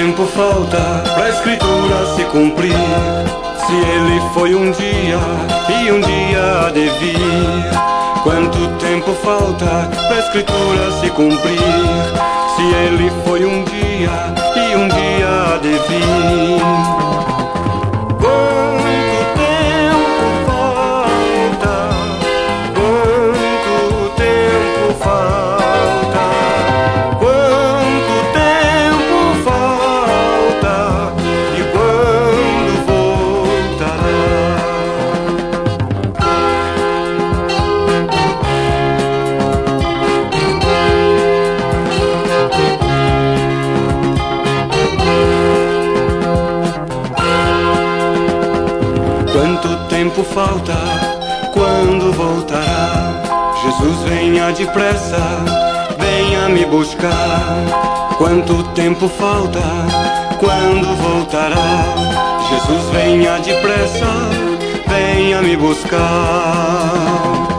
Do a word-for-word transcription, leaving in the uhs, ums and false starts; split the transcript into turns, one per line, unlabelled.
tempo falta pra escritura se cumprir? Se ele foi um dia e um dia há de vir. Quanto tempo falta pra escritura se cumprir? Se ele foi um dia e um dia há de vir. Quanto tempo falta? Quanto tempo falta? Quanto tempo falta? E quando voltará? Quanto tempo falta? Quando voltará? Jesus, venha depressa, venha me buscar. Quanto tempo falta? Quando voltará? Jesus, venha depressa, venha me buscar.